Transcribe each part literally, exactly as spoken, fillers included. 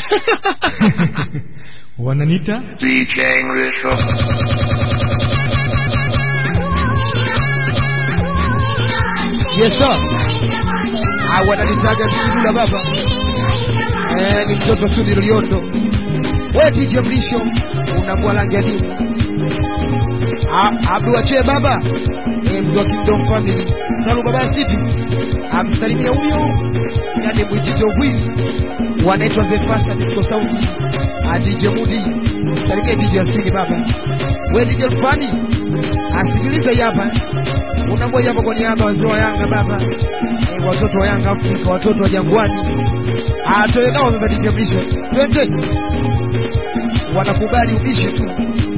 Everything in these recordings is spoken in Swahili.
Wananita D J English. Yes sir. Ah, wananitaga Sidula baba. Eh, ni mtoto Sudi Liondo. Wewe D J Mrisho unakuwa rangi ya dimu. Ah, Abdul Ache baba. Eh, mzee wa Kingdom Family. Salu baba City. Amsalimia huyo. Yani mwijito wili. Wanaitwa The Fast Disco Sound. Ah, D J Mudi. Salimia D J Asili baba. Wewe D J Fani. Asikilize hapa. Unamoja hapa kwa niaba wazee wa Yanga baba. Eh, watoto wa Yanga Afrika, watoto wa Jangwani. Ah, tuelekao sasa D J Mrisho. Twende. Wanakubali ubishi tu.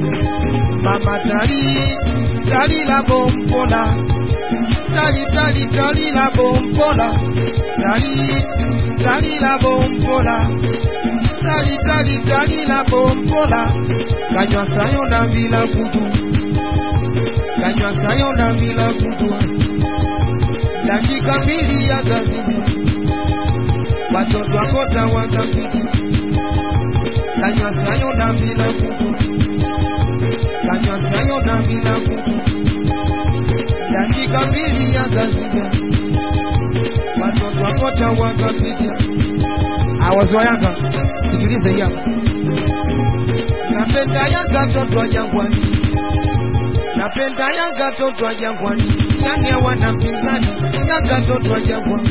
Mama tali tali la bompola. Tali tali tali la bompola. Tali tali la bompola. Tali tali tali la bompola. Kanywa sayo na bila kutu. Kanywa sayo na bila kutu. Dakika mbili ya gazini. Watoto wakota wakapiti. Kanywa sayo na bila kutu. Kanywa sayo na bila kutu. Dakika mbili ya gazini. Watoto wakota wakapiti. Awazo Yanga, sikilize hapa. Napenda Yanga toto wa Jangwani. Napenda Yanga toto wa Jangwani. Yanga wana mpinzani. Yanga toto wa Jangwani.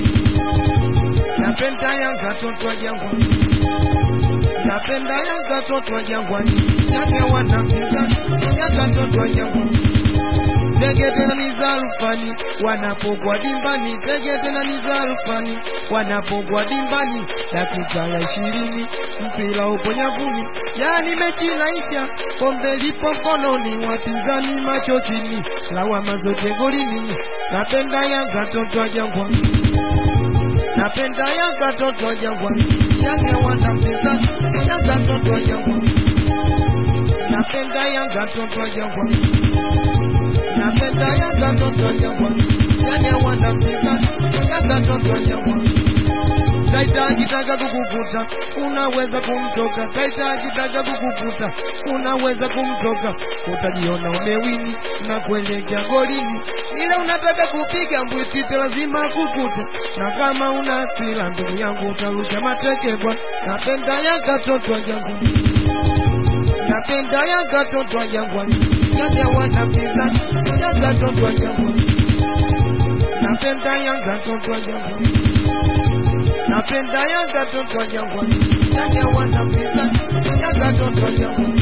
Napenda Yanga toto wa Jangwani. Napenda Yanga toto wa Jangwani. Yanga wana mpinzani. Yanga toto wa Jangwani. Tege tena ni Zalfani wanapogwa dimbani. Tege tena ni Zalfani wanapogwa dimbani. Dakika ya ishirini mpira upo nyavuni. Yani mechi inaisha, kombe lipo mkononi, wapinzani macho chini, lawama zote golini. Napenda Yanga toto wa Jangwani. Napenda Yanga toto wa Jangwani. Yanga wana mpinzani. Yanga toto wa Jangwani. Napenda Yanga toto wa Jangwani. Napenda Yanga toto wa Jangwani. Yanga wana mpinzani. Yanga toto wa Jangwani. Taita akitaka kukukuta unaweza kumtoka. Taita akitaka kukukuta unaweza kumtoka. Utajiona umewini na kuelekea golini. Ila unataka kupiga mbwitite lazima kukuta. Na kama una hasira ndugu yangu utarusha mateke bwana. Napenda Yanga toto wa Jangwani. Napenda Yanga toto wa Jangwani. Yanga wana mpinzani. Yanga toto wa Jangwani. Napenda Yanga toto wa Jangwani. Napenda Yanga toto wa Jangwani. Yanga wana mpinzani. Yanga toto wa Jangwani.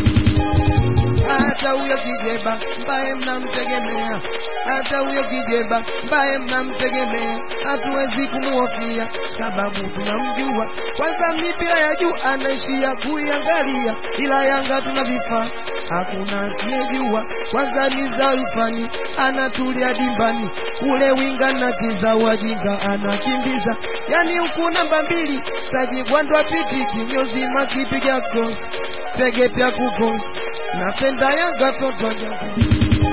Hata huyo kijeba mbaye mnamtegemea. Hata huyo kijeba mbaye mnamtegemea. Hatuwezi kumuhofia sababu tunamjua. Kwanza mipira ya juu anaishia kuiangalia. Ila Yanga tuna vifaa hakuna asiyejua. Kwanza ni Zalfani anatulia dimbani. Ule winga na kiza wajinga anakimbiza. Yani huku namba mbili Saji Gwandwa piti kinyozi makipiga cross. Tegetea kukos. Napenda Yanga toto wa Jangwani.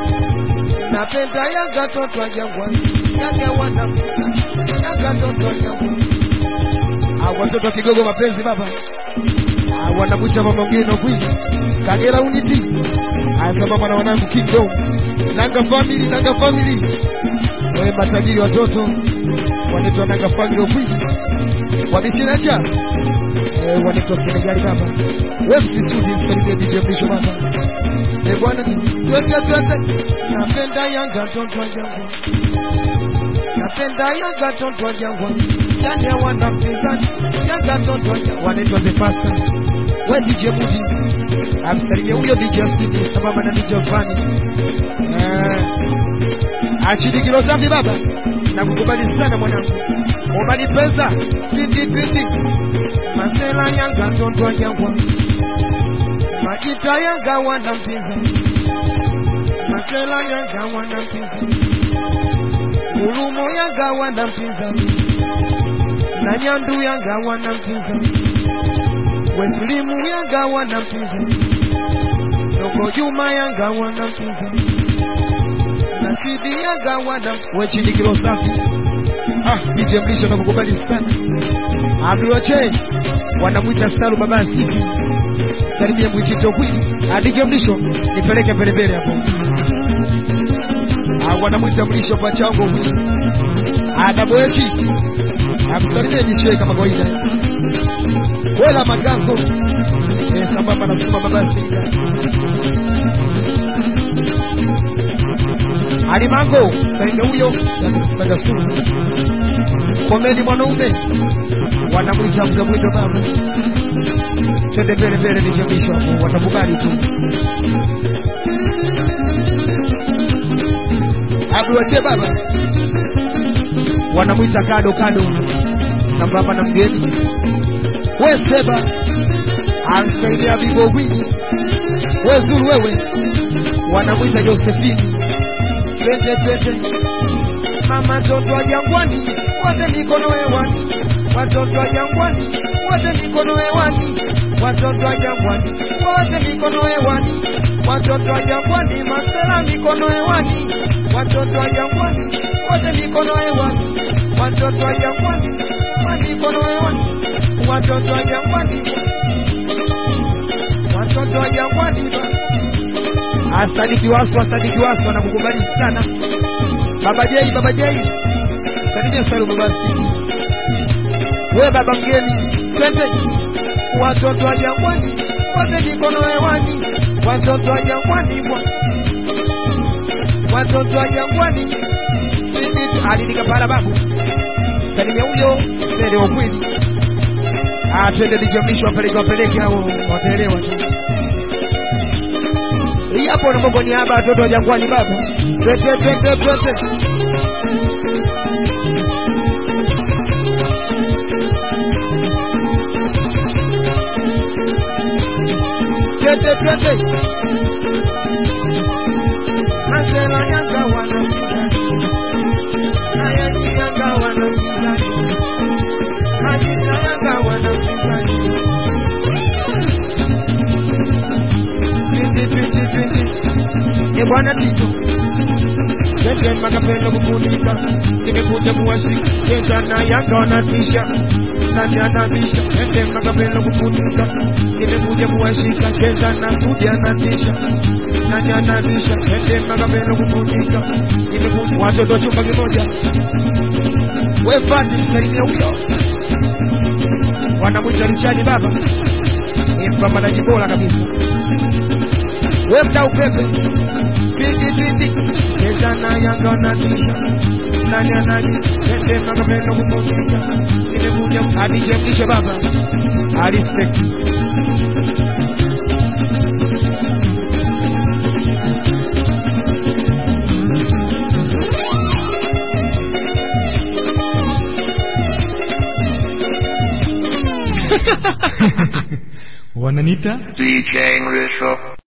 Napenda Yanga toto wa Jangwani. Yanga wana mpinzani. Yanga toto wa Jangwani. Ah, watoto wa Kigogo mapenzi baba. Ah, wanamuita mama ngeno kwini. Kagera Unity. Asema mwana wanangu Kingdom. Nanga family, Nanga family. Wewe matajiri watoto. Wanaitwa Nanga family kwini. Wabishinacha. Eh, wanaitwa Senegali baba. Wewe msisudi msalimie D J Mrisho baba. Eh bwana twende twende. Napenda Yanga toto wa Jangwani. Napenda Yanga toto wa Jangwani. Yanga wana mpinzani. Yanga toto wa Jangwani. Wanaitwa The Fast. Wewe D J Mudi. Amsalimia huyo D J Asili sababu na D J Fani. Eh. Achidi kilo safi baba. Nakukubali sana mwanangu. Omani pesa. Tindi tindi. Masela Yanga toto wa Jangwani. Majita Yanga wana mpinzani. Masela Yanga wana mpinzani. Gulumo Yanga wana mpinzani. Na Nyandu Yanga wana mpinzani. Weslimu Yanga wana mpinzani. Yoko Juma Yanga wana mpinzani. Na Chidi Yanga wana. We Chidi kilo safi. Ah, D J Mlisho nakukubali sana. Abdulache wanamuita Salu Baba City. Salimia Mwichito kwili. Ah, D J Mlisho nipeleke belebele hapo. Ah, wanamuita Mlisho kwa chango kwili. Ah, Daboechi. Amsalimia jishe kama kawaida. Wela magango. Eh, sambamba na Suma Baba City. Alimango, salimia huyo ya kusaga suru. Komeni mwanaume wanamuita mzee mwito baba. Twende mbele mbele ni jamisho hapo watakubali tu. Abdulache baba wanamuita kado kado sambamba na mgeni. We seba ansaidia bigo gwini. We zuru wewe wanamuita Josephine. Twende twende mama toto wa jangwani wote mikono hewani. Watoto wa jangwani wote mikono hewani. Watoto wa jangwani wote mikono hewani. Watoto wa jangwani masela mikono hewani. Watoto wa jangwani wote mikono hewani. Watoto wa jangwani mikono hewani. Watoto wa jangwani watoto wa jangwani. Asadiki wasu asadiki wasu anakukubali sana. Baba Jei Baba Jei salimia Salu Baba City. We baba mgeni twende. Watoto wa jangwani wote mikono hewani. Watoto wa jangwani watoto wa jangwani alinika para babu. Salimia huyo sere wa kweli. Ah, twende dijamishwa wapeleke wapeleke hao wataelewa tu. Hii hapo na Mungu ni haba watoto wa jangwani baba. Twende twende twende. Twende twende. Masela yanga wana mizani. Haya yanga wana mizani. Hajina yanga wana mizani. Twende twende twende. Ye bwana Tito. Twende makapenda kufunika. Nimekuja kuwashika. Cheza na yanga wanatisha. Nani anabisha. Twende makapenda kufunika. Nimekuja kuwashika. Cheza na Sudi anatisha. Nani anabisha. Twende makapenda kufunika. Nimekuja watoto chumba kimoja. We Fati msalimia huyo. Wanamuita Richard baba. Ni mpambanaji bora kabisa. We mdau pepe. Titi titi. Cheza na yanga wanatisha. Nani anani. Twende makapenda kufunika. Nimekuja adije mlishe baba. I respect you. Wananita D J Mlisho.